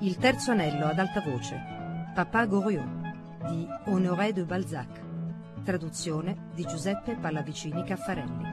Il terzo anello ad alta voce, Papa Goriot, di Honoré de Balzac, traduzione di Giuseppe Pallavicini Caffarelli.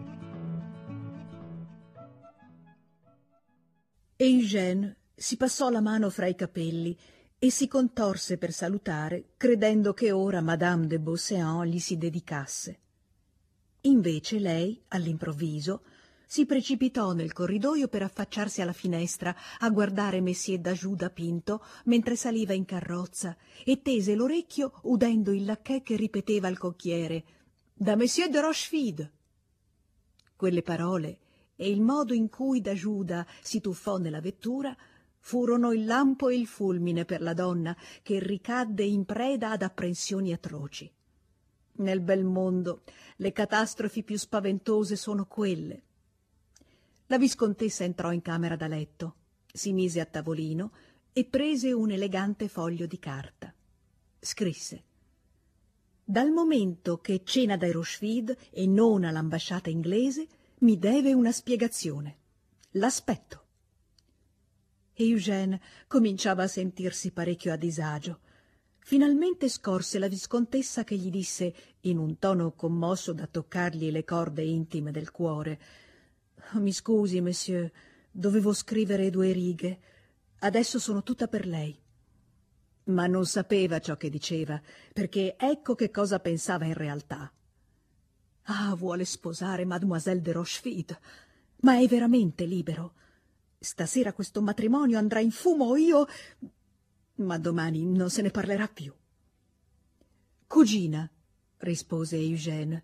Eugène si passò la mano fra i capelli e si contorse per salutare, credendo che ora Madame de Beauséant gli si dedicasse. Invece lei, all'improvviso, si precipitò nel corridoio per affacciarsi alla finestra a guardare Messier Dajoux Pinto mentre saliva in carrozza e tese l'orecchio udendo il lacchè che ripeteva al cocchiere «Da Monsieur de Rochefide». Quelle parole e il modo in cui Dajuda si tuffò nella vettura furono il lampo e il fulmine per la donna, che ricadde in preda ad apprensioni atroci. Nel bel mondo le catastrofi più spaventose sono quelle. La viscontessa entrò in camera da letto, si mise a tavolino e prese un elegante foglio di carta. Scrisse: «Dal momento che cena dai Rochefide e non all'ambasciata inglese, mi deve una spiegazione. L'aspetto». Eugène cominciava a sentirsi parecchio a disagio. Finalmente scorse la viscontessa che gli disse, in un tono commosso da toccargli le corde intime del cuore: «Mi scusi, monsieur, dovevo scrivere 2 righe. Adesso sono tutta per lei». Ma non sapeva ciò che diceva, perché ecco che cosa pensava in realtà. «Ah, vuole sposare Mademoiselle de Rochefide, ma è veramente libero. Stasera questo matrimonio andrà in fumo, io... ma domani non se ne parlerà più». «Cugina», rispose Eugène.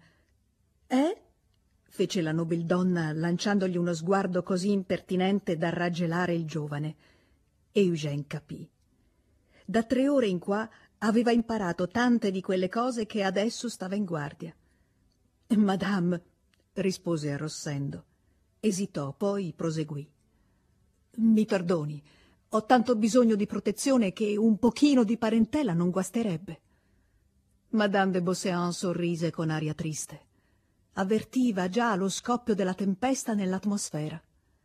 Fece la nobildonna lanciandogli uno sguardo così impertinente da raggelare il giovane. Eugène capì. Da 3 ore in qua aveva imparato tante di quelle cose che adesso stava in guardia. «Madame», rispose arrossendo. Esitò, poi proseguì: «Mi perdoni, ho tanto bisogno di protezione che un pochino di parentela non guasterebbe». Madame de Beauséant sorrise con aria triste. Avvertiva già lo scoppio della tempesta nell'atmosfera.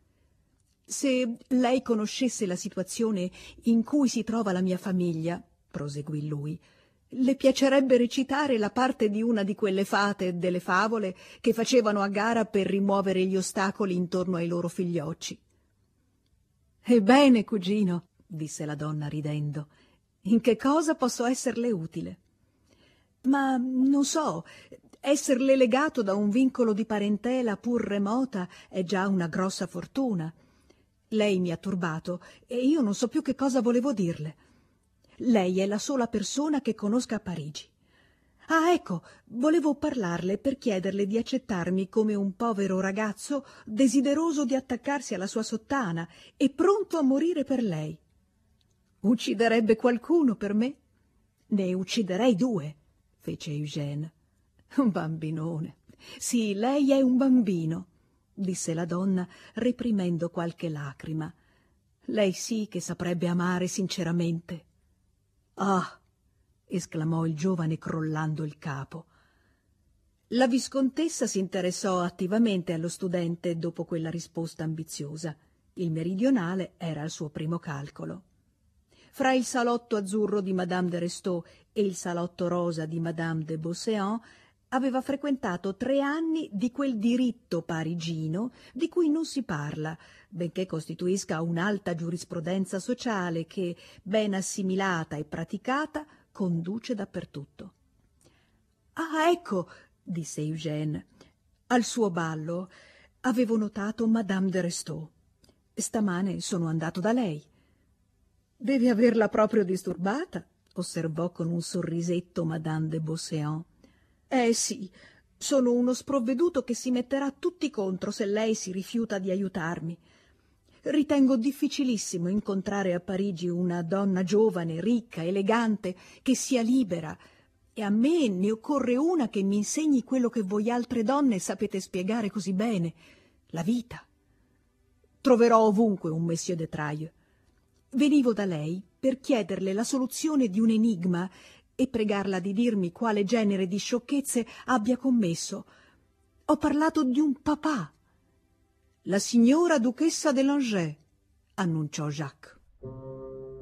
«Se lei conoscesse la situazione in cui si trova la mia famiglia», proseguì lui, «le piacerebbe recitare la parte di una di quelle fate delle favole che facevano a gara per rimuovere gli ostacoli intorno ai loro figliocci». «Ebbene, cugino», disse la donna ridendo, «in che cosa posso esserle utile?» «Ma non so, esserle legato da un vincolo di parentela pur remota è già una grossa fortuna. Lei mi ha turbato e io non so più che cosa volevo dirle. Lei è la sola persona che conosca a Parigi. Ah, ecco, volevo parlarle per chiederle di accettarmi come un povero ragazzo desideroso di attaccarsi alla sua sottana e pronto a morire per lei». «Ucciderebbe qualcuno per me?» «Ne ucciderei 2», fece Eugène. «Un bambinone. Sì, lei è un bambino», disse la donna, reprimendo qualche lacrima. «Lei sì che saprebbe amare sinceramente». «Ah!» esclamò il giovane crollando il capo. La viscontessa si interessò attivamente allo studente dopo quella risposta ambiziosa. Il meridionale era al suo primo calcolo. Fra il salotto azzurro di Madame de Restaud e il salotto rosa di Madame de Beauséant aveva frequentato 3 anni di quel diritto parigino di cui non si parla, benché costituisca un'alta giurisprudenza sociale che, ben assimilata e praticata, conduce dappertutto. «Ah, ecco», disse Eugène, «al suo ballo avevo notato Madame de Restaud. Stamane sono andato da lei». «Deve averla proprio disturbata», osservò con un sorrisetto Madame de Beauséant. Sì, sono uno sprovveduto che si metterà tutti contro se lei si rifiuta di aiutarmi. Ritengo difficilissimo incontrare a Parigi una donna giovane, ricca, elegante, che sia libera, e a me ne occorre una che mi insegni quello che voi altre donne sapete spiegare così bene, la vita. Troverò ovunque un Monsieur de Trailles. Venivo da lei per chiederle la soluzione di un enigma e pregarla di dirmi quale genere di sciocchezze abbia commesso. Ho parlato di un papà». «La signora duchessa de Langeais», annunciò Jacques.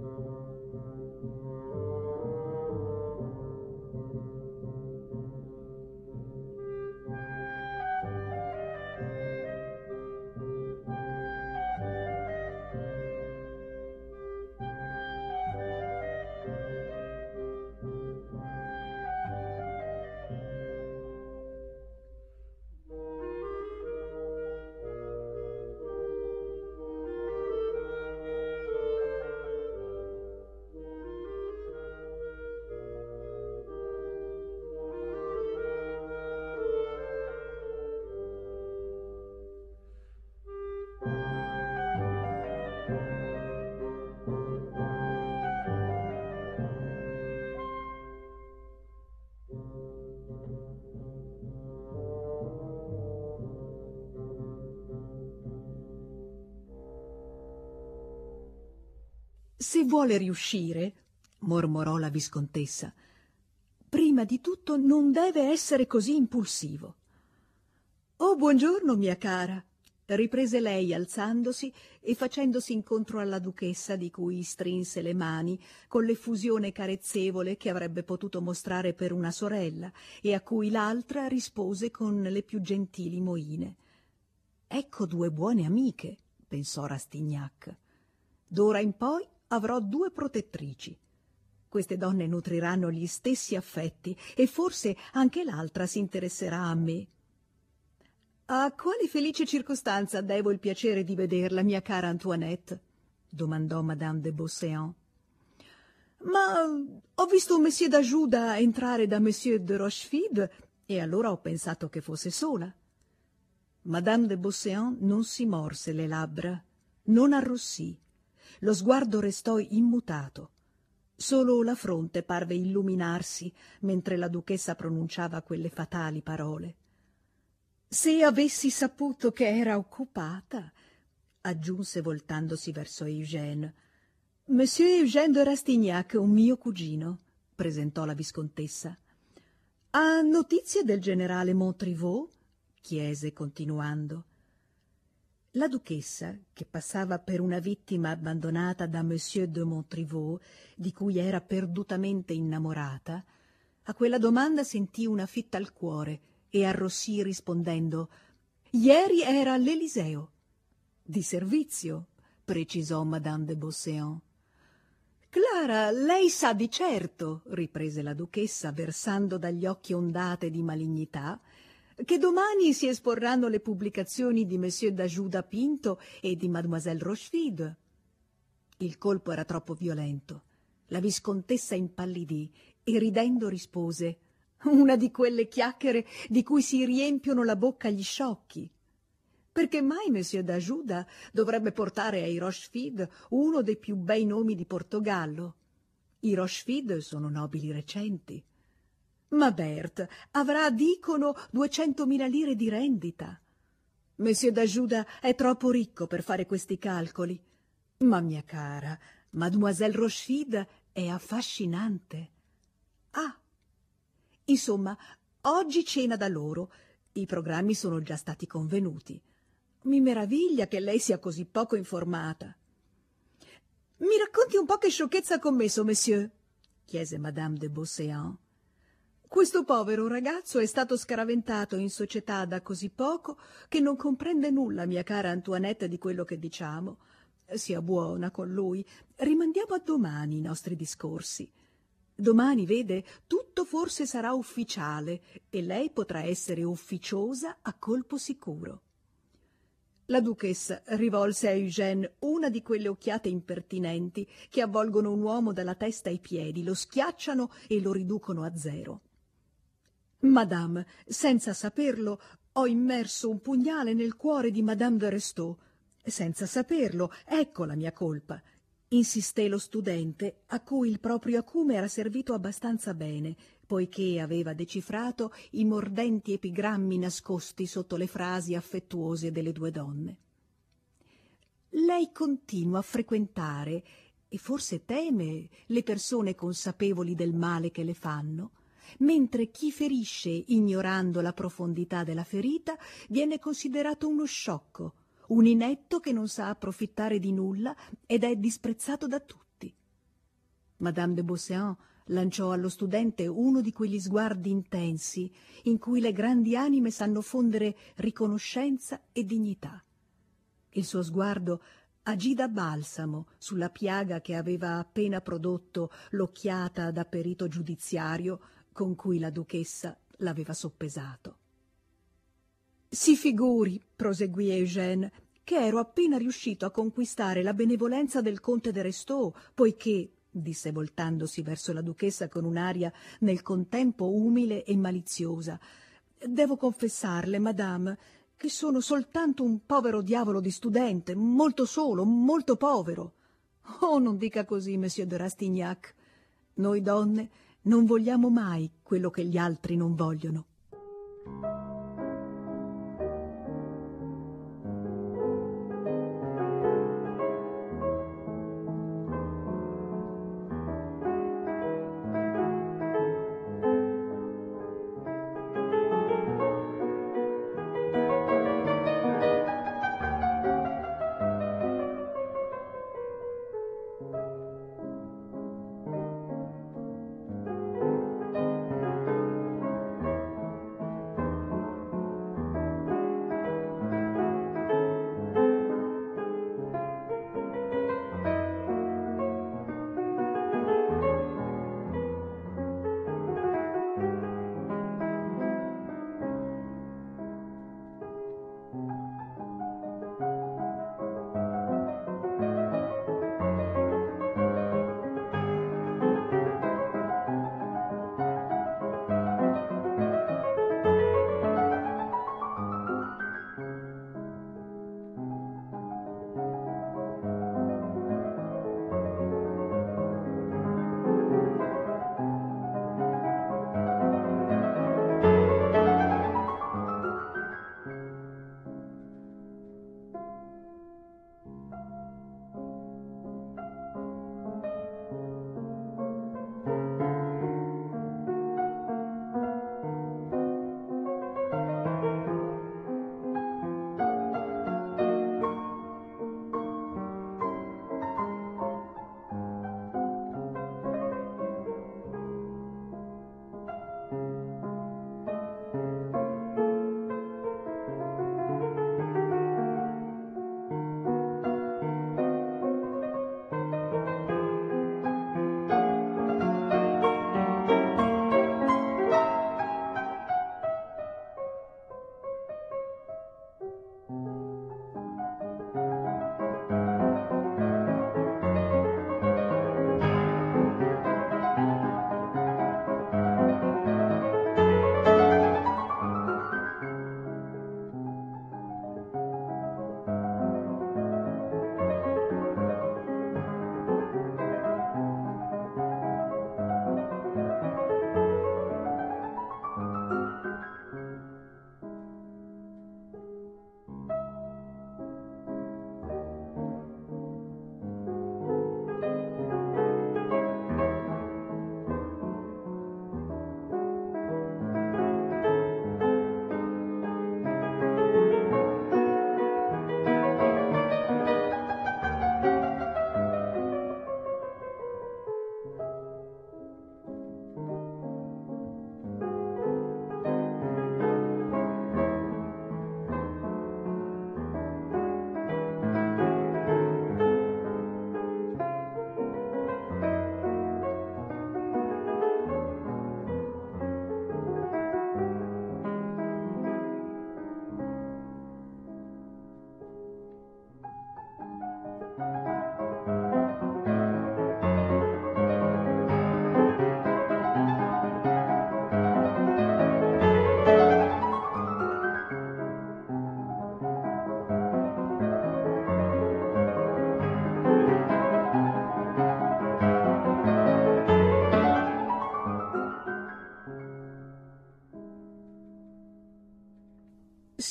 Se vuole riuscire, mormorò la viscontessa, prima di tutto non deve essere così impulsivo. Oh, buongiorno, mia cara, riprese lei alzandosi e facendosi incontro alla duchessa, di cui strinse le mani con l'effusione carezzevole che avrebbe potuto mostrare per una sorella e a cui l'altra rispose con le più gentili moine. Ecco due buone amiche, pensò Rastignac. D'ora in poi avrò due protettrici. Queste donne nutriranno gli stessi affetti e forse anche l'altra si interesserà a me. A quale felice circostanza devo il piacere di vederla, mia cara Antoinette? Domandò Madame de Beauséant. Ma ho visto Monsieur d'Ajuda entrare da Monsieur de Rochefide e allora ho pensato che fosse sola. Madame de Beauséant non si morse le labbra, non arrossì. Lo sguardo restò immutato. Solo la fronte parve illuminarsi mentre la duchessa pronunciava quelle fatali parole. Se avessi saputo che era occupata, aggiunse voltandosi verso Eugène. Monsieur Eugène de Rastignac, un mio cugino, presentò la viscontessa. Ha notizie del generale Montriveau? Chiese continuando. La duchessa, che passava per una vittima abbandonata da Monsieur de Montriveau, di cui era perdutamente innamorata, a quella domanda sentì una fitta al cuore e arrossì rispondendo: «Ieri era all'Eliseo». «Di servizio», precisò Madame de Beauséant. «Clara, lei sa di certo», riprese la duchessa, versando dagli occhi ondate di malignità, «che domani si esporranno le pubblicazioni di Monsieur d'Ajuda Pinto e di Mademoiselle Rochefide». Il colpo era troppo violento. La viscontessa impallidì e ridendo rispose: «Una di quelle chiacchiere di cui si riempiono la bocca gli sciocchi. Perché mai Monsieur d'Ajuda dovrebbe portare ai Rochefide uno dei più bei nomi di Portogallo? I Rochefide sono nobili recenti. Ma Berthe avrà, dicono, 200.000 lire di rendita. Monsieur d'Ajuda è troppo ricco per fare questi calcoli. Ma, mia cara, Mademoiselle Rochefide è affascinante. Ah! Insomma, oggi cena da loro. I programmi sono già stati convenuti. Mi meraviglia che lei sia così poco informata». «Mi racconti un po' che sciocchezza ha commesso, monsieur?» chiese Madame de Beauséant. «Questo povero ragazzo è stato scaraventato in società da così poco che non comprende nulla, mia cara Antoinette, di quello che diciamo. Sia buona con lui. Rimandiamo a domani i nostri discorsi. Domani, vede, tutto forse sarà ufficiale e lei potrà essere ufficiosa a colpo sicuro». La duchessa rivolse a Eugène una di quelle occhiate impertinenti che avvolgono un uomo dalla testa ai piedi, lo schiacciano e lo riducono a zero. «Madame, senza saperlo, ho immerso un pugnale nel cuore di Madame de Restaud. Senza saperlo, ecco la mia colpa», insisté lo studente, a cui il proprio acume era servito abbastanza bene, poiché aveva decifrato i mordenti epigrammi nascosti sotto le frasi affettuose delle due donne. «Lei continua a frequentare, e forse teme, le persone consapevoli del male che le fanno, mentre chi ferisce ignorando la profondità della ferita viene considerato uno sciocco, un inetto che non sa approfittare di nulla ed è disprezzato da tutti». Madame de Beauséant lanciò allo studente uno di quegli sguardi intensi in cui le grandi anime sanno fondere riconoscenza e dignità. Il suo sguardo agì da balsamo sulla piaga che aveva appena prodotto l'occhiata da perito giudiziario con cui la duchessa l'aveva soppesato. «Si figuri», proseguì Eugène, «che ero appena riuscito a conquistare la benevolenza del conte de Restaud, poiché», disse voltandosi verso la duchessa con un'aria nel contempo umile e maliziosa, «devo confessarle, madame, che sono soltanto un povero diavolo di studente, molto solo, molto povero». «Oh, non dica così, monsieur de Rastignac. Noi donne non vogliamo mai quello che gli altri non vogliono».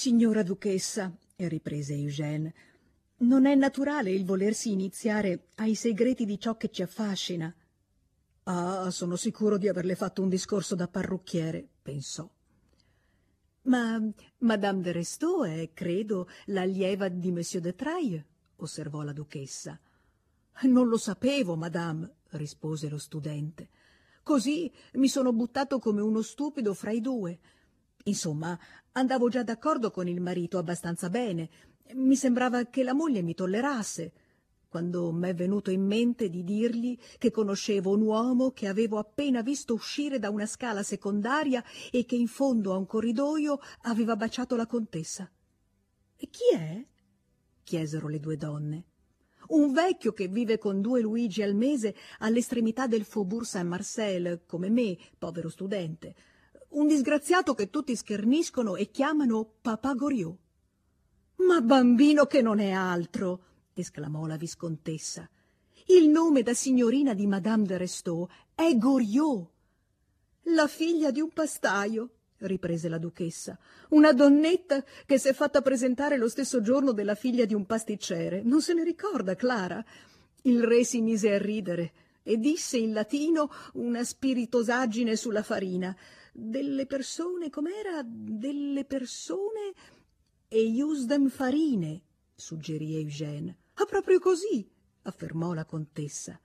Signora duchessa, riprese Eugène, non è naturale il volersi iniziare ai segreti di ciò che ci affascina. Ah, sono sicuro di averle fatto un discorso da parrucchiere, pensò. Ma Madame de Restaud è, credo, l'allieva di Monsieur de Trailles, osservò la duchessa. Non lo sapevo, madame, rispose lo studente. Così mi sono buttato come uno stupido fra i due. Insomma, andavo già d'accordo con il marito abbastanza bene. Mi sembrava che la moglie mi tollerasse, quando m'è venuto in mente di dirgli che conoscevo un uomo che avevo appena visto uscire da una scala secondaria e che in fondo a un corridoio aveva baciato la contessa. E chi è? Chiesero le due donne. Un vecchio che vive con 2 Luigi al mese all'estremità del Faubourg Saint-Marcel, come me, povero studente. Un disgraziato che tutti scherniscono e chiamano Papà Goriot. Ma bambino che non è altro! Esclamò la viscontessa. Il nome da signorina di Madame de Restaud è Goriot. La figlia di un pastaio, riprese la duchessa, una donnetta che s'è fatta presentare lo stesso giorno della figlia di un pasticcere. Non se ne ricorda, Clara? Il re si mise a ridere e disse in latino una spiritosaggine sulla farina. Delle persone, com'era? Delle persone e iusdem farine, suggerì Eugène. Ah, proprio così, affermò la contessa.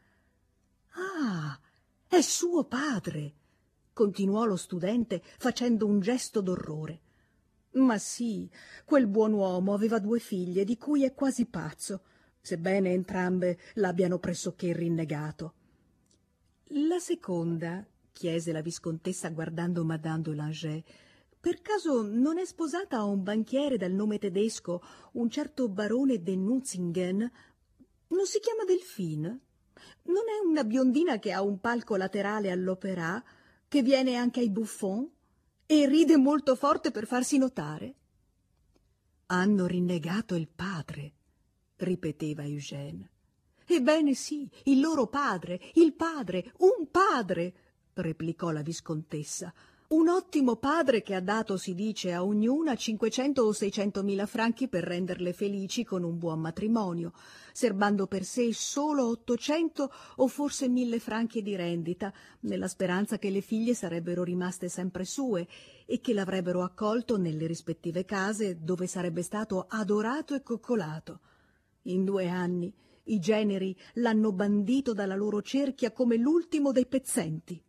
Ah, è suo padre, continuò lo studente facendo un gesto d'orrore. Ma sì, quel buon uomo aveva 2 figlie di cui è quasi pazzo, sebbene entrambe l'abbiano pressoché rinnegato. La seconda, chiese la viscontessa guardando Madame de Langeais, per caso non è sposata a un banchiere dal nome tedesco, un certo barone de Nutzingen? Non si chiama Delphine? Non è una biondina che ha un palco laterale all'Opéra, che viene anche ai Buffon e ride molto forte per farsi notare? Hanno rinnegato il padre, ripeteva Eugène. Ebbene sì, il loro padre, un padre, replicò la viscontessa. Un ottimo padre che ha dato, si dice, a ognuna 500 o 600.000 franchi per renderle felici con un buon matrimonio, serbando per sé solo 800 o forse 1.000 franchi di rendita, nella speranza che le figlie sarebbero rimaste sempre sue e che l'avrebbero accolto nelle rispettive case dove sarebbe stato adorato e coccolato. In 2 anni i generi l'hanno bandito dalla loro cerchia come l'ultimo dei pezzenti.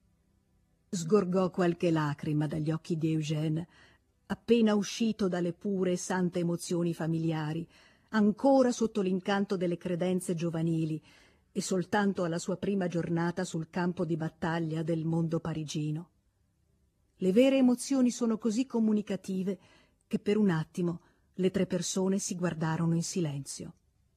Sgorgò qualche lacrima dagli occhi di Eugène, appena uscito dalle pure e sante emozioni familiari, ancora sotto l'incanto delle credenze giovanili e soltanto alla sua prima giornata sul campo di battaglia del mondo parigino. Le vere emozioni sono così comunicative che per un attimo le 3 persone si guardarono in silenzio.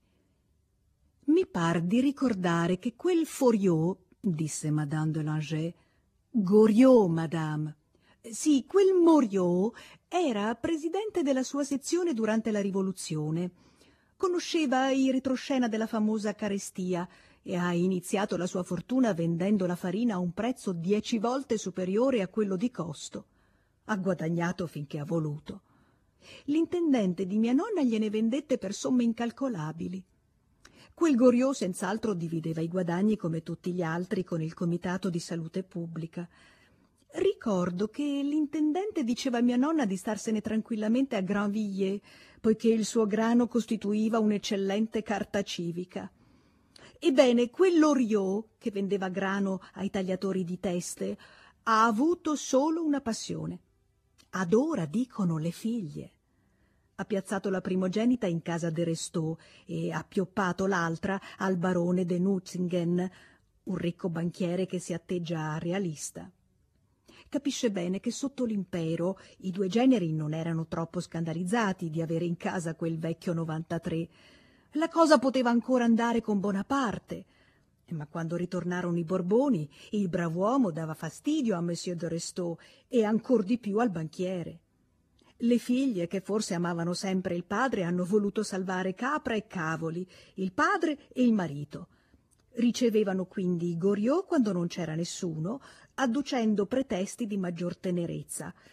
«Mi par di ricordare che quel Foriot», disse Madame de Langeais, «Goriot, madame. Sì, quel Moriot era presidente della sua sezione durante la Rivoluzione. Conosceva i retroscena della famosa carestia e ha iniziato la sua fortuna vendendo la farina a un prezzo 10 volte superiore a quello di costo. Ha guadagnato finché ha voluto. L'intendente di mia nonna gliene vendette per somme incalcolabili. Quel Goriot senz'altro divideva i guadagni come tutti gli altri con il comitato di salute pubblica. Ricordo che l'intendente diceva a mia nonna di starsene tranquillamente a Grandvilliers, poiché il suo grano costituiva un'eccellente carta civica. Ebbene, quell'Oriot, che vendeva grano ai tagliatori di teste, ha avuto solo una passione. Adora, dicono, le figlie. Ha piazzato la primogenita in casa de Restaud e ha pioppato l'altra al barone de Nutzingen, un ricco banchiere che si atteggia realista. Capisce bene che sotto l'impero i 2 generi non erano troppo scandalizzati di avere in casa quel vecchio 93. La cosa poteva ancora andare con Bonaparte, ma quando ritornarono i Borboni il brav'uomo dava fastidio a Monsieur de Restaud e ancor di più al banchiere. Le figlie, che forse amavano sempre il padre, hanno voluto salvare capra e cavoli, il padre e il marito. Ricevevano quindi Goriot quando non c'era nessuno, adducendo pretesti di maggior tenerezza.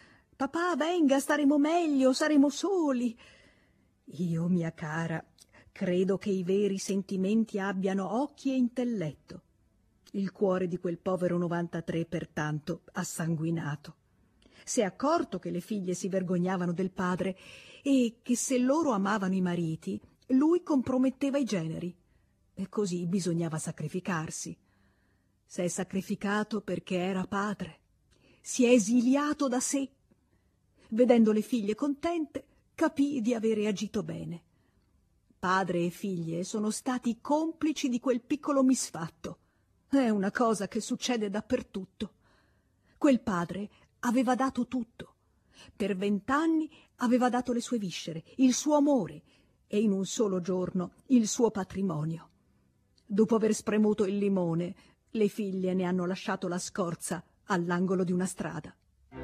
Papà, venga, staremo meglio, saremo soli. Io, mia cara, credo che i veri sentimenti abbiano occhi e intelletto. Il cuore di quel povero 93, pertanto, ha sanguinato. Si è accorto che le figlie si vergognavano del padre e che se loro amavano i mariti, lui comprometteva i generi. E così bisognava sacrificarsi. S'è sacrificato perché era padre. Si è esiliato da sé. Vedendo le figlie contente, capì di avere agito bene. Padre e figlie sono stati complici di quel piccolo misfatto. È una cosa che succede dappertutto. Quel padre aveva dato tutto. Per 20 anni aveva dato le sue viscere, il suo amore e in un solo giorno il suo patrimonio. Dopo aver spremuto il limone, le figlie ne hanno lasciato la scorza all'angolo di una strada.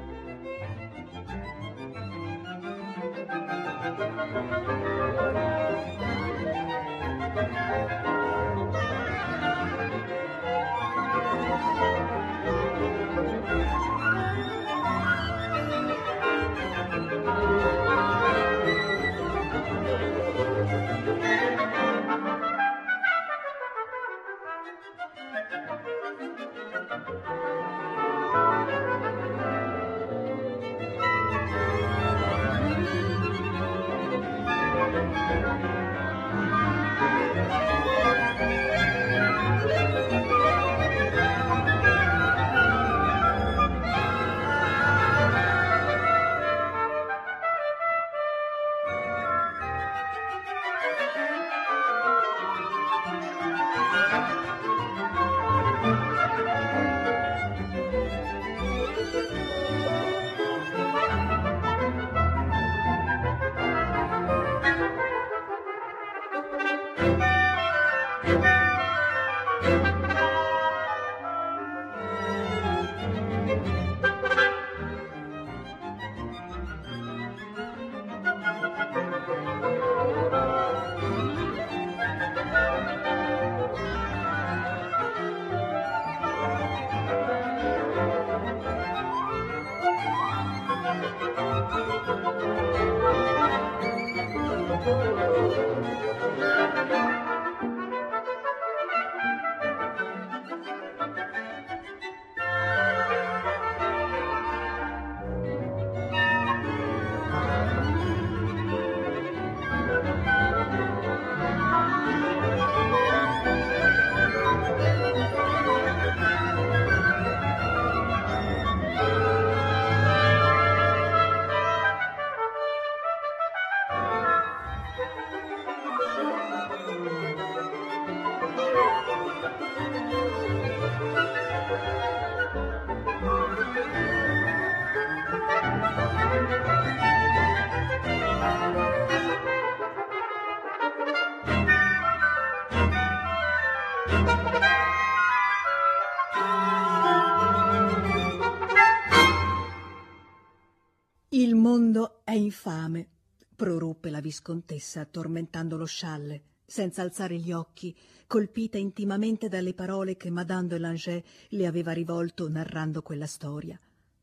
Il mondo è infame, proruppe la viscontessa, tormentando lo scialle, senza alzare gli occhi, colpita intimamente dalle parole che Madame de Langeais le aveva rivolto narrando quella storia.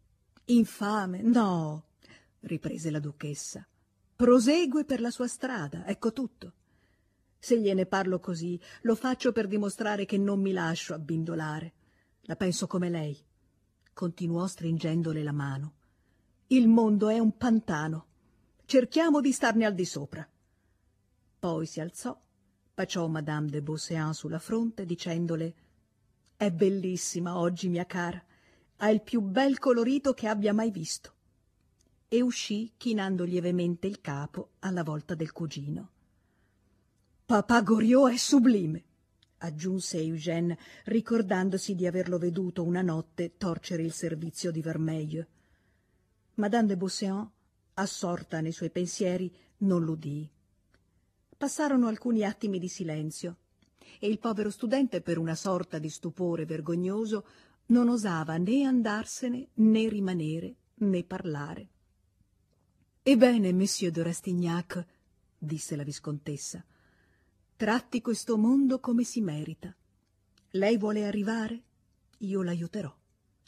Infame? No, riprese la duchessa. Prosegue per la sua strada, ecco tutto. Se gliene parlo così, lo faccio per dimostrare che non mi lascio abbindolare. La penso come lei, continuò stringendole la mano. Il mondo è un pantano. Cerchiamo di starne al di sopra. Poi si alzò, baciò Madame de Beauséant sulla fronte, dicendole: «È bellissima oggi, mia cara. Ha il più bel colorito che abbia mai visto». E uscì chinando lievemente il capo alla volta del cugino. «Papà Goriot è sublime», aggiunse Eugène, ricordandosi di averlo veduto una notte torcere il servizio di Vermeil. Madame de Beauséant, assorta nei suoi pensieri, non l'udì. Passarono alcuni attimi di silenzio e il povero studente, per una sorta di stupore vergognoso, non osava né andarsene, né rimanere, né parlare. «Ebbene, Monsieur de Rastignac», disse la viscontessa, «tratti questo mondo come si merita. Lei vuole arrivare? Io l'aiuterò.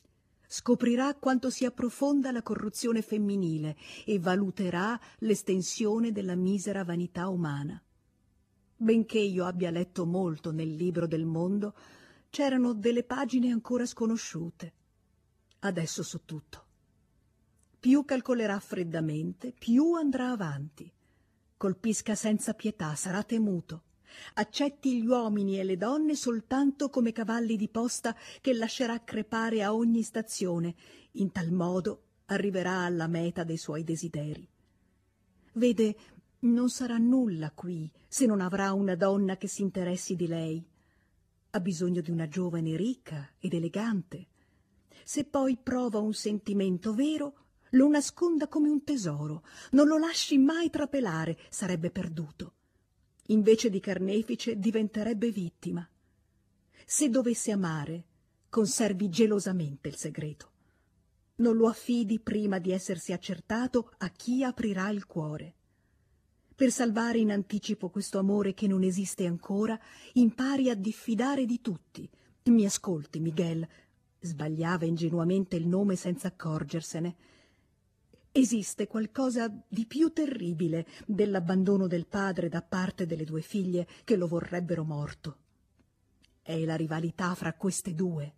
scoprirà quanto sia profonda la corruzione femminile e valuterà l'estensione della misera vanità umana. Benché io abbia letto molto nel libro del mondo, c'erano delle pagine ancora sconosciute. Adesso so tutto. Più calcolerà freddamente, più andrà avanti. Colpisca senza pietà, sarà temuto. Accetti gli uomini e le donne soltanto come cavalli di posta che lascerà crepare a ogni stazione. In tal modo arriverà alla meta dei suoi desideri. Vede, non sarà nulla qui se non avrà una donna che si interessi di lei. Ha bisogno di una giovane ricca ed elegante. Se poi prova un sentimento vero, lo nasconda come un tesoro, non lo lasci mai trapelare, sarebbe perduto. Invece di carnefice diventerebbe vittima. Se dovesse amare, conservi gelosamente il segreto. Non lo affidi prima di essersi accertato a chi aprirà il cuore. Per salvare in anticipo questo amore che non esiste ancora, impari a diffidare di tutti. Mi ascolti, Miguel. Sbagliava ingenuamente il nome senza accorgersene. Esiste qualcosa di più terribile dell'abbandono del padre da parte delle due figlie che lo vorrebbero morto. È la rivalità fra queste due.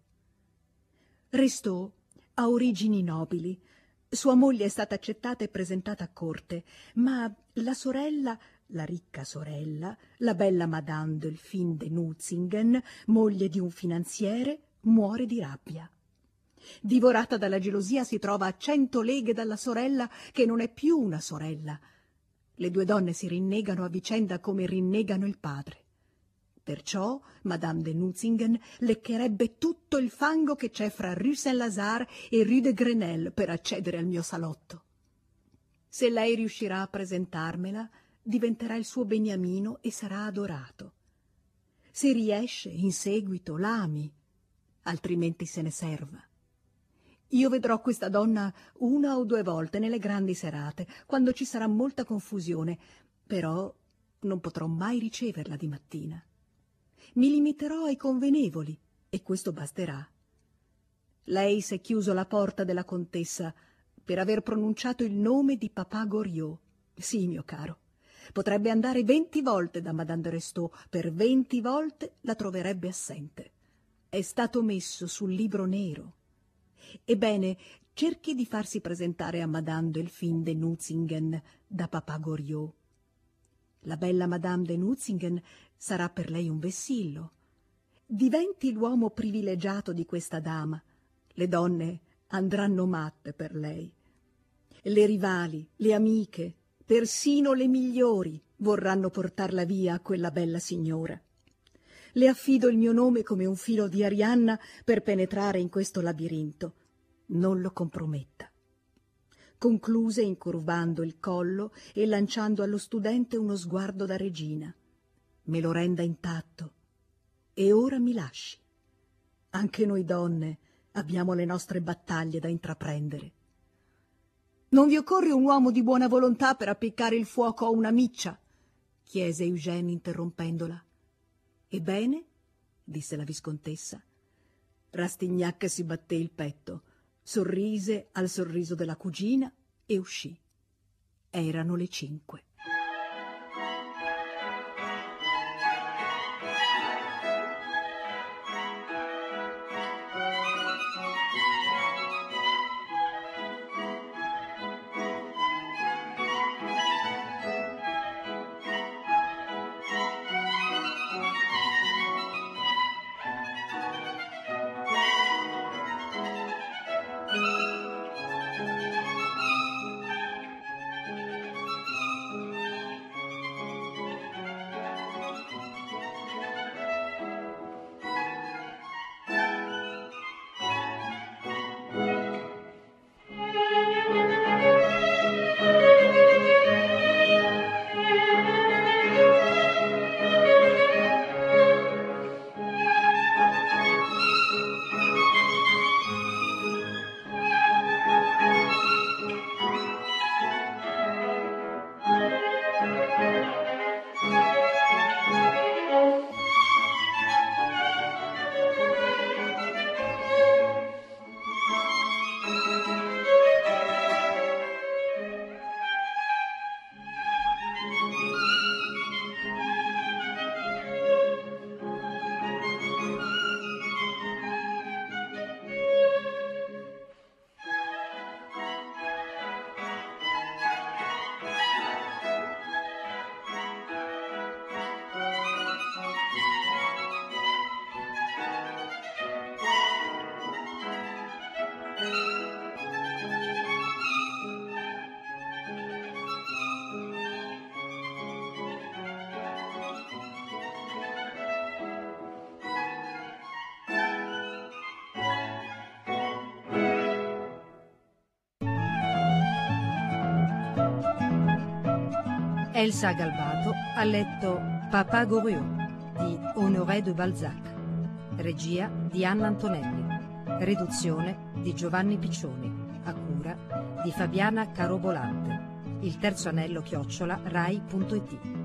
Restò ha origini nobili. Sua moglie è stata accettata e presentata a corte, ma la sorella, la ricca sorella, la bella Madame Delphine de Nutzingen, moglie di un finanziere, muore di rabbia. Divorata dalla gelosia, si trova a 100 leghe dalla sorella, che non è più una sorella. Le due donne si rinnegano a vicenda come rinnegano il padre. Perciò Madame de Nutzingen leccherebbe tutto il fango che c'è fra Rue Saint-Lazare e Rue de Grenelle per accedere al mio salotto. Se lei riuscirà a presentarmela, diventerà il suo beniamino e sarà adorato. Se riesce, in seguito l'ami, altrimenti se ne serva. Io vedrò questa donna 1 o 2 volte nelle grandi serate, quando ci sarà molta confusione, però non potrò mai riceverla di mattina. Mi limiterò ai convenevoli e questo basterà. Lei s'è chiuso la porta della contessa per aver pronunciato il nome di Papa Goriot. Sì, mio caro, potrebbe andare 20 volte da Madame de Restaud, per 20 volte la troverebbe assente. È stato messo sul libro nero. Ebbene, cerchi di farsi presentare a Madame Delphine de Nutzingen da Papa Goriot. La bella Madame de Nutzingen sarà per lei un vessillo. Diventi l'uomo privilegiato di questa dama. Le donne andranno matte per lei. Le rivali, le amiche, persino le migliori vorranno portarla via a quella bella signora. Le affido il mio nome come un filo di Arianna per penetrare in questo labirinto. Non lo comprometta. Concluse incurvando il collo e lanciando allo studente uno sguardo da regina. Me lo renda intatto e ora mi lasci. Anche noi donne abbiamo le nostre battaglie da intraprendere. Non vi occorre un uomo di buona volontà per appiccare il fuoco a una miccia? Chiese Eugène interrompendola. Ebbene, disse la viscontessa. Rastignac si batté il petto, sorrise al sorriso della cugina e uscì. Erano le 5. Elsa Galbato ha letto Papa Goriot di Honoré de Balzac, regia di Anna Antonelli, riduzione di Giovanni Piccioni, a cura di Fabiana Carobolante. Il terzo anello @rai.it